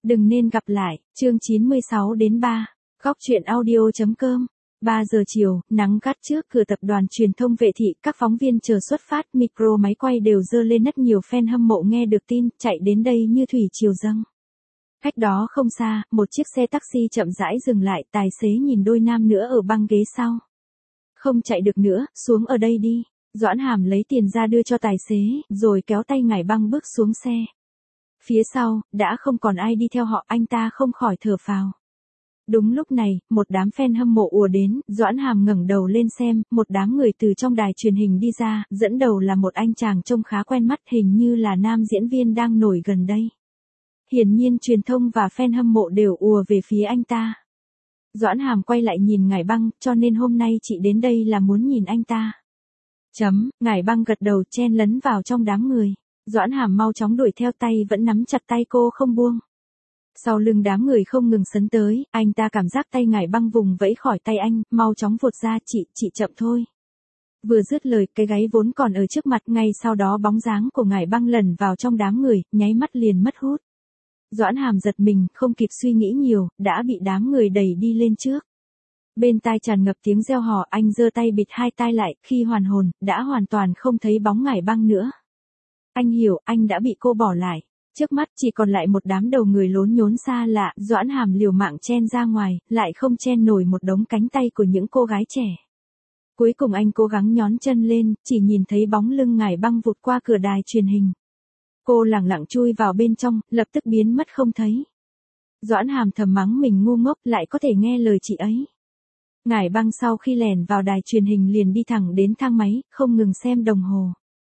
Đừng nên gặp lại, chương 96 đến 3. Góc truyện audio.com. 3 giờ chiều, nắng gắt trước cửa tập đoàn truyền thông Vệ Thị, các phóng viên chờ xuất phát, micro máy quay đều dơ lên, rất nhiều fan hâm mộ nghe được tin, chạy đến đây như thủy triều dâng. Cách đó không xa, một chiếc xe taxi chậm rãi dừng lại, tài xế nhìn đôi nam nữa ở băng ghế sau. Không chạy được nữa, xuống ở đây đi. Doãn Hàm lấy tiền ra đưa cho tài xế, rồi kéo tay Ngải Băng bước xuống xe. Phía sau, đã không còn ai đi theo họ, anh ta không khỏi thở phào. Đúng lúc này, một đám fan hâm mộ ùa đến, Doãn Hàm ngẩng đầu lên xem, một đám người từ trong đài truyền hình đi ra, dẫn đầu là một anh chàng trông khá quen mắt, hình như là nam diễn viên đang nổi gần đây. Hiển nhiên truyền thông và fan hâm mộ đều ùa về phía anh ta. Doãn Hàm quay lại nhìn Ngải Băng, cho nên hôm nay chị đến đây là muốn nhìn anh ta. Ngải Băng gật đầu, chen lấn vào trong đám người. Doãn Hàm mau chóng đuổi theo, tay vẫn nắm chặt tay cô không buông. Sau lưng đám người không ngừng sấn tới, anh ta cảm giác tay Ngải Băng vùng vẫy khỏi tay anh, mau chóng vụt ra, chị chậm thôi. Vừa dứt lời, cái gáy vốn còn ở trước mặt, ngay sau đó bóng dáng của Ngải Băng lẩn vào trong đám người, nháy mắt liền mất hút. Doãn Hàm giật mình, không kịp suy nghĩ nhiều, đã bị đám người đẩy đi lên trước. Bên tai tràn ngập tiếng reo hò, anh giơ tay bịt hai tai lại, khi hoàn hồn, đã hoàn toàn không thấy bóng Ngải Băng nữa. Anh hiểu, anh đã bị cô bỏ lại. Trước mắt chỉ còn lại một đám đầu người lốn nhốn xa lạ, Doãn Hàm liều mạng chen ra ngoài, lại không chen nổi một đống cánh tay của những cô gái trẻ. Cuối cùng anh cố gắng nhón chân lên, chỉ nhìn thấy bóng lưng Ngải Băng vụt qua cửa đài truyền hình. Cô lẳng lặng chui vào bên trong, lập tức biến mất không thấy. Doãn Hàm thầm mắng mình ngu ngốc, lại có thể nghe lời chị ấy. Ngải Băng sau khi lẻn vào đài truyền hình liền đi thẳng đến thang máy, không ngừng xem đồng hồ.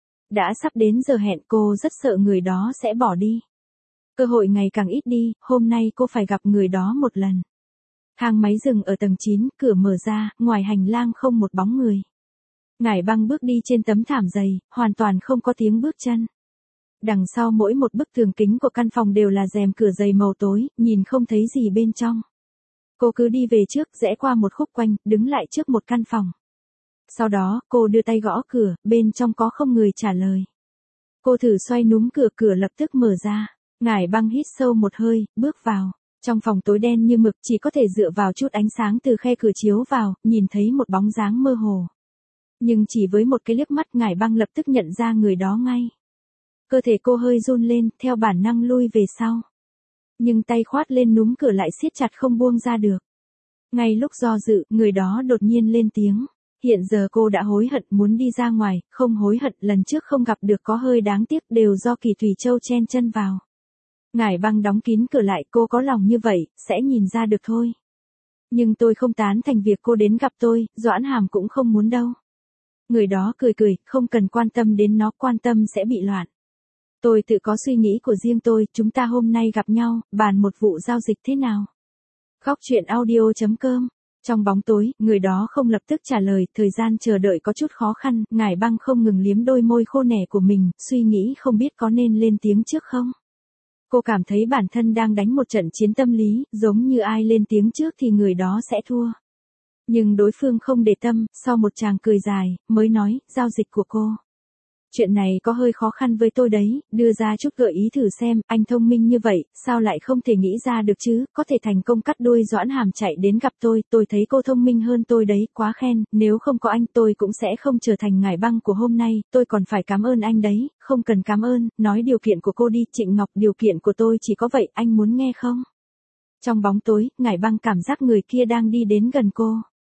Đã sắp đến giờ hẹn, cô rất sợ người đó sẽ bỏ đi. Cơ hội ngày càng ít đi, hôm nay cô phải gặp người đó một lần. Thang máy dừng ở tầng 9, cửa mở ra, ngoài hành lang không một bóng người. Ngải Băng bước đi trên tấm thảm dày, hoàn toàn không có tiếng bước chân. Đằng sau mỗi một bức tường kính của căn phòng đều là rèm cửa dày màu tối, nhìn không thấy gì bên trong. Cô cứ đi về trước, rẽ qua một khúc quanh, đứng lại trước một căn phòng. Sau đó, cô đưa tay gõ cửa, bên trong có không người trả lời. Cô thử xoay núm cửa, cửa lập tức mở ra. Ngải Băng hít sâu một hơi, bước vào. Trong phòng tối đen như mực, chỉ có thể dựa vào chút ánh sáng từ khe cửa chiếu vào, nhìn thấy một bóng dáng mơ hồ. Nhưng chỉ với một cái liếc mắt, Ngải Băng lập tức nhận ra người đó ngay. Cơ thể cô hơi run lên, theo bản năng lui về sau. Nhưng tay khoát lên núm cửa lại siết chặt không buông ra được. Ngay lúc do dự, người đó đột nhiên lên tiếng. Hiện giờ cô đã hối hận, muốn đi ra ngoài, không hối hận, lần trước không gặp được có hơi đáng tiếc, đều do Kỳ Thủy Châu chen chân vào. Ngải Băng đóng kín cửa lại, cô có lòng như vậy, sẽ nhìn ra được thôi. Nhưng tôi không tán thành việc cô đến gặp tôi, Doãn Hàm cũng không muốn đâu. Người đó cười cười, không cần quan tâm đến nó, quan tâm sẽ bị loạn. Tôi tự có suy nghĩ của riêng tôi, chúng ta hôm nay gặp nhau, bàn một vụ giao dịch thế nào? Góc truyện audio.com. Trong bóng tối, người đó không lập tức trả lời, thời gian chờ đợi có chút khó khăn, Ngải Băng không ngừng liếm đôi môi khô nẻ của mình, suy nghĩ không biết có nên lên tiếng trước không. Cô cảm thấy bản thân đang đánh một trận chiến tâm lý, giống như ai lên tiếng trước thì người đó sẽ thua. Nhưng đối phương không để tâm, sau một tràng cười dài, mới nói, giao dịch của cô. Chuyện này có hơi khó khăn với tôi đấy, đưa ra chút gợi ý thử xem, anh thông minh như vậy, sao lại không thể nghĩ ra được chứ, có thể thành công cắt đuôi Doãn Hàm chạy đến gặp tôi thấy cô thông minh hơn tôi đấy, quá khen, nếu không có anh tôi cũng sẽ không trở thành Ngải Băng của hôm nay, tôi còn phải cảm ơn anh đấy, không cần cảm ơn, nói điều kiện của cô đi, Trịnh Ngọc, điều kiện của tôi chỉ có vậy, anh muốn nghe không? Trong bóng tối, Ngải Băng cảm giác người kia đang đi đến gần cô.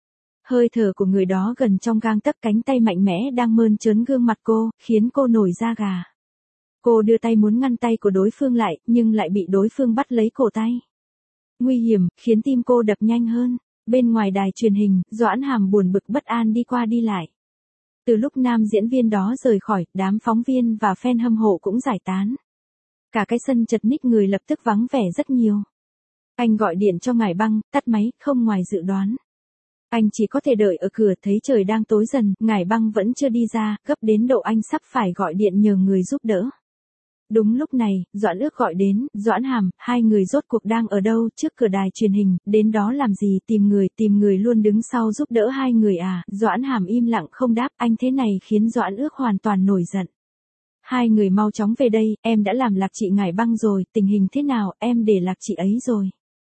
Hơi thở của người đó gần trong gang tấc, cánh tay mạnh mẽ đang mơn trớn gương mặt cô, khiến cô nổi da gà. Cô đưa tay muốn ngăn tay của đối phương lại, nhưng lại bị đối phương bắt lấy cổ tay. Nguy hiểm, khiến tim cô đập nhanh hơn. Bên ngoài đài truyền hình, Doãn Hàm buồn bực bất an đi qua đi lại. Từ lúc nam diễn viên đó rời khỏi, đám phóng viên và fan hâm mộ cũng giải tán. Cả cái sân chật ních người lập tức vắng vẻ rất nhiều. Anh gọi điện cho Ngải Băng, tắt máy, không ngoài dự đoán. Anh chỉ có thể đợi ở cửa, thấy trời đang tối dần, Ngải Băng vẫn chưa đi ra, gấp đến độ anh sắp phải gọi điện nhờ người giúp đỡ. Đúng lúc này, Doãn Ước gọi đến, Doãn Hàm, hai người rốt cuộc đang ở đâu, trước cửa đài truyền hình, đến đó làm gì, tìm người luôn đứng sau giúp đỡ hai người à, Doãn Hàm im lặng không đáp, anh thế này khiến Doãn Ước hoàn toàn nổi giận. Hai người mau chóng về đây, em đã làm lạc chị Ngải Băng rồi, tình hình thế nào, em để lạc chị ấy rồi.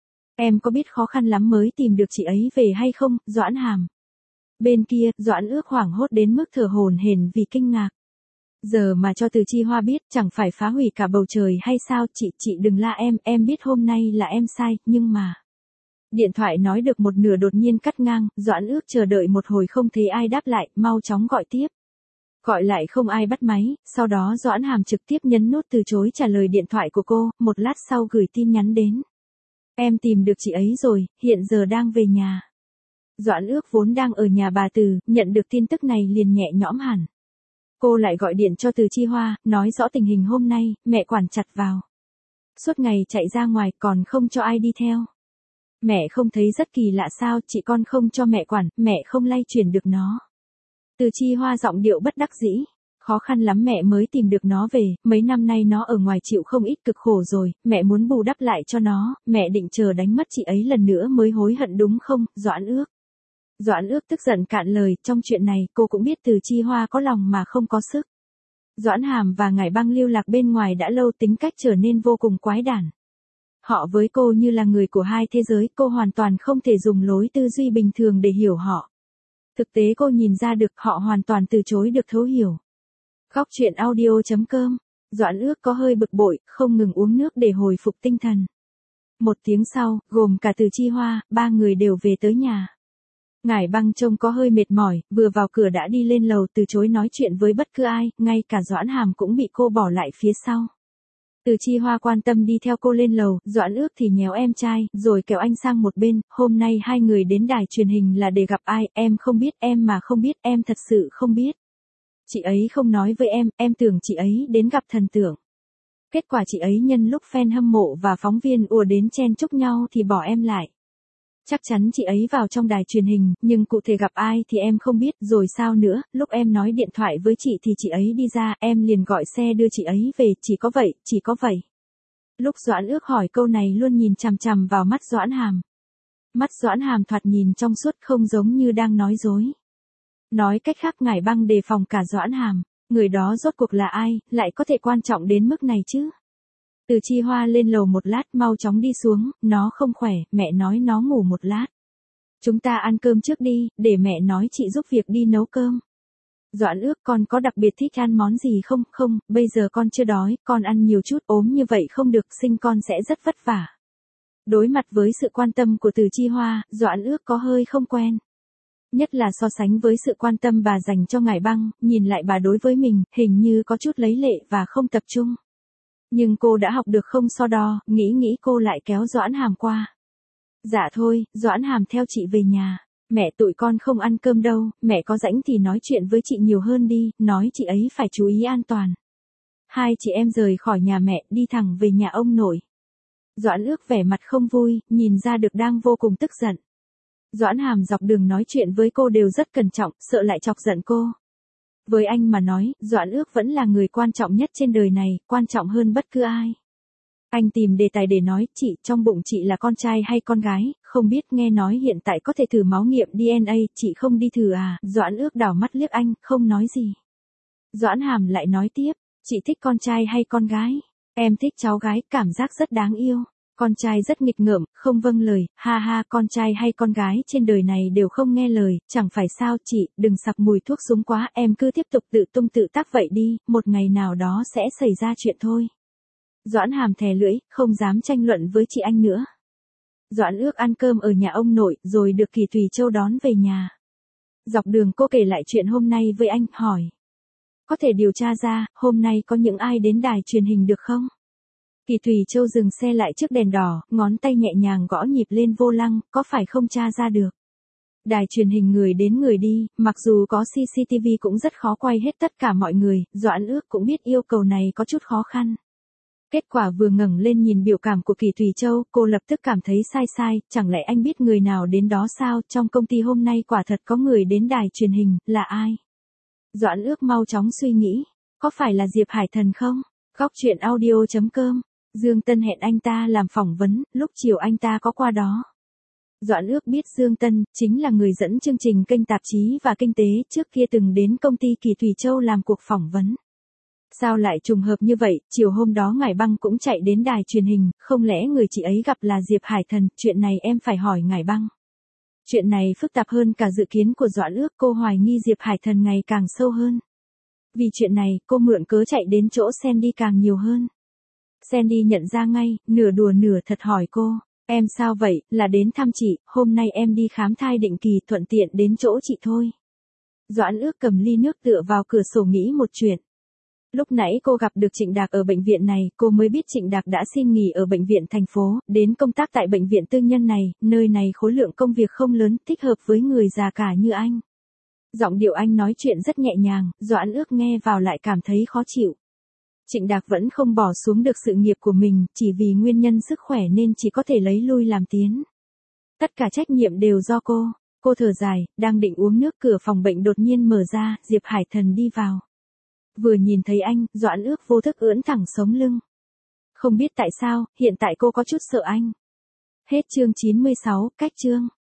Em có biết khó khăn lắm mới tìm được chị ấy về hay không, Doãn Hàm. Bên kia, Doãn Ước hoảng hốt đến mức thở hổn hển vì kinh ngạc. Giờ mà cho Từ Chi Hoa biết chẳng phải phá hủy cả bầu trời hay sao, chị đừng la em biết hôm nay là em sai, nhưng mà. Điện thoại nói được một nửa đột nhiên cắt ngang, Doãn Ước chờ đợi một hồi không thấy ai đáp lại, mau chóng gọi tiếp. Gọi lại không ai bắt máy, sau đó Doãn Hàm trực tiếp nhấn nút từ chối trả lời điện thoại của cô, một lát sau gửi tin nhắn đến. Em tìm được chị ấy rồi, hiện giờ đang về nhà. Doãn Ước vốn đang ở nhà bà Từ, nhận được tin tức này liền nhẹ nhõm hẳn. Cô lại gọi điện cho Từ Chi Hoa, nói rõ tình hình hôm nay, mẹ quản chặt vào. Suốt ngày chạy ra ngoài còn không cho ai đi theo. Mẹ không thấy rất kỳ lạ sao, chị con không cho mẹ quản, mẹ không lay chuyển được nó. Từ Chi Hoa giọng điệu bất đắc dĩ. Khó khăn lắm mẹ mới tìm được nó về, mấy năm nay nó ở ngoài chịu không ít cực khổ rồi, mẹ muốn bù đắp lại cho nó, mẹ định chờ đánh mất chị ấy lần nữa mới hối hận đúng không, Doãn Ước. Doãn Ước tức giận cạn lời, trong chuyện này cô cũng biết Từ Chi Hoa có lòng mà không có sức. Doãn Hàm và Ngải Băng lưu lạc bên ngoài đã lâu, tính cách trở nên vô cùng quái đản. Họ với cô như là người của hai thế giới, cô hoàn toàn không thể dùng lối tư duy bình thường để hiểu họ. Thực tế cô nhìn ra được họ hoàn toàn từ chối được thấu hiểu. Góc truyện audio.com. Doãn Ước có hơi bực bội, không ngừng uống nước để hồi phục tinh thần. Một tiếng sau, gồm cả Từ Chi Hoa, ba người đều về tới nhà. Ngải Băng trông có hơi mệt mỏi, vừa vào cửa đã đi lên lầu từ chối nói chuyện với bất cứ ai, ngay cả Doãn Hàm cũng bị cô bỏ lại phía sau. Từ Chi Hoa quan tâm đi theo cô lên lầu, Doãn Ước thì nhéo em trai, rồi kéo anh sang một bên, hôm nay hai người đến đài truyền hình là để gặp ai, em không biết, em mà không biết, em thật sự không biết. Chị ấy không nói với em tưởng chị ấy đến gặp thần tượng. Kết quả chị ấy nhân lúc fan hâm mộ và phóng viên ùa đến chen chúc nhau thì bỏ em lại. Chắc chắn chị ấy vào trong đài truyền hình, nhưng cụ thể gặp ai thì em không biết, rồi sao nữa, lúc em nói điện thoại với chị thì chị ấy đi ra, em liền gọi xe đưa chị ấy về, chỉ có vậy. Lúc Doãn Ước hỏi câu này luôn nhìn chằm chằm vào mắt Doãn Hàm. Mắt Doãn Hàm thoạt nhìn trong suốt không giống như đang nói dối. Nói cách khác Ngải Băng đề phòng cả Doãn Hàm, người đó rốt cuộc là ai, lại có thể quan trọng đến mức này chứ? Từ Chi Hoa lên lầu một lát, mau chóng đi xuống, nó không khỏe, mẹ nói nó ngủ một lát. Chúng ta ăn cơm trước đi, để mẹ nói chị giúp việc đi nấu cơm. Doãn Ước, con có đặc biệt thích ăn món gì không? Không, bây giờ con chưa đói, con ăn nhiều chút, ốm như vậy không được, sinh con sẽ rất vất vả. Đối mặt với sự quan tâm của Từ Chi Hoa, Doãn Ước có hơi không quen. Nhất là so sánh với sự quan tâm bà dành cho Ngải Băng, nhìn lại bà đối với mình, hình như có chút lấy lệ và không tập trung. Nhưng cô đã học được không so đo, nghĩ cô lại kéo Doãn Hàm qua. Dạ thôi, Doãn Hàm theo chị về nhà. Mẹ tụi con không ăn cơm đâu, mẹ có rảnh thì nói chuyện với chị nhiều hơn đi, nói chị ấy phải chú ý an toàn. Hai chị em rời khỏi nhà mẹ, đi thẳng về nhà ông nội. Doãn Ước vẻ mặt không vui, nhìn ra được đang vô cùng tức giận. Doãn Hàm dọc đường nói chuyện với cô đều rất cẩn trọng, sợ lại chọc giận cô. Với anh mà nói, Doãn Ước vẫn là người quan trọng nhất trên đời này, quan trọng hơn bất cứ ai. Anh tìm đề tài để nói, chị, trong bụng chị là con trai hay con gái, không biết, nghe nói hiện tại có thể thử máu nghiệm DNA, chị không đi thử à? Doãn Ước đảo mắt liếc anh, không nói gì. Doãn Hàm lại nói tiếp, chị thích con trai hay con gái? Em thích cháu gái, cảm giác rất đáng yêu. Con trai rất nghịch ngợm, không vâng lời, ha ha, con trai hay con gái trên đời này đều không nghe lời, chẳng phải sao chị, đừng sặc mùi thuốc súng quá, em cứ tiếp tục tự tung tự tác vậy đi, một ngày nào đó sẽ xảy ra chuyện thôi. Doãn Hàm thè lưỡi, không dám tranh luận với chị anh nữa. Doãn Ước ăn cơm ở nhà ông nội, rồi được Kỳ Thùy Châu đón về nhà. Dọc đường cô kể lại chuyện hôm nay với anh, hỏi. Có thể điều tra ra, hôm nay có những ai đến đài truyền hình được không? Kỳ Thùy Châu dừng xe lại trước đèn đỏ, ngón tay nhẹ nhàng gõ nhịp lên vô lăng, có phải không tra ra được? Đài truyền hình người đến người đi, mặc dù có CCTV cũng rất khó quay hết tất cả mọi người, Doãn Ước cũng biết yêu cầu này có chút khó khăn. Kết quả vừa ngẩng lên nhìn biểu cảm của Kỳ Thùy Châu, cô lập tức cảm thấy sai, chẳng lẽ anh biết người nào đến đó sao, trong công ty hôm nay quả thật có người đến đài truyền hình, là ai? Doãn Ước mau chóng suy nghĩ, có phải là Diệp Hải Thần không? Góc truyện audio.com. Dương Tân hẹn anh ta làm phỏng vấn, lúc chiều anh ta có qua đó. Doãn Ước biết Dương Tân, chính là người dẫn chương trình kênh tạp chí và kinh tế, trước kia từng đến công ty Kỳ Thùy Châu làm cuộc phỏng vấn. Sao lại trùng hợp như vậy, chiều hôm đó Ngải Băng cũng chạy đến đài truyền hình, không lẽ người chị ấy gặp là Diệp Hải Thần, chuyện này em phải hỏi Ngải Băng. Chuyện này phức tạp hơn cả dự kiến của Doãn Ước, cô hoài nghi Diệp Hải Thần ngày càng sâu hơn. Vì chuyện này, cô mượn cớ chạy đến chỗ Sandy càng nhiều hơn. Sandy nhận ra ngay, nửa đùa nửa thật hỏi cô, em sao vậy, là đến thăm chị, hôm nay em đi khám thai định kỳ thuận tiện đến chỗ chị thôi. Doãn Ước cầm ly nước tựa vào cửa sổ nghĩ một chuyện. Lúc nãy cô gặp được Trịnh Đạc ở bệnh viện này, cô mới biết Trịnh Đạc đã xin nghỉ ở bệnh viện thành phố, đến công tác tại bệnh viện tư nhân này, nơi này khối lượng công việc không lớn, thích hợp với người già cả như anh. Giọng điệu anh nói chuyện rất nhẹ nhàng, Doãn Ước nghe vào lại cảm thấy khó chịu. Trịnh Đạc vẫn không bỏ xuống được sự nghiệp của mình, chỉ vì nguyên nhân sức khỏe nên chỉ có thể lấy lui làm tiến. Tất cả trách nhiệm đều do cô. Cô thở dài, đang định uống nước, cửa phòng bệnh đột nhiên mở ra, Diệp Hải Thần đi vào. Vừa nhìn thấy anh, Doãn Ước vô thức ưỡn thẳng sống lưng. Không biết tại sao, hiện tại cô có chút sợ anh. Hết chương 96, cách chương.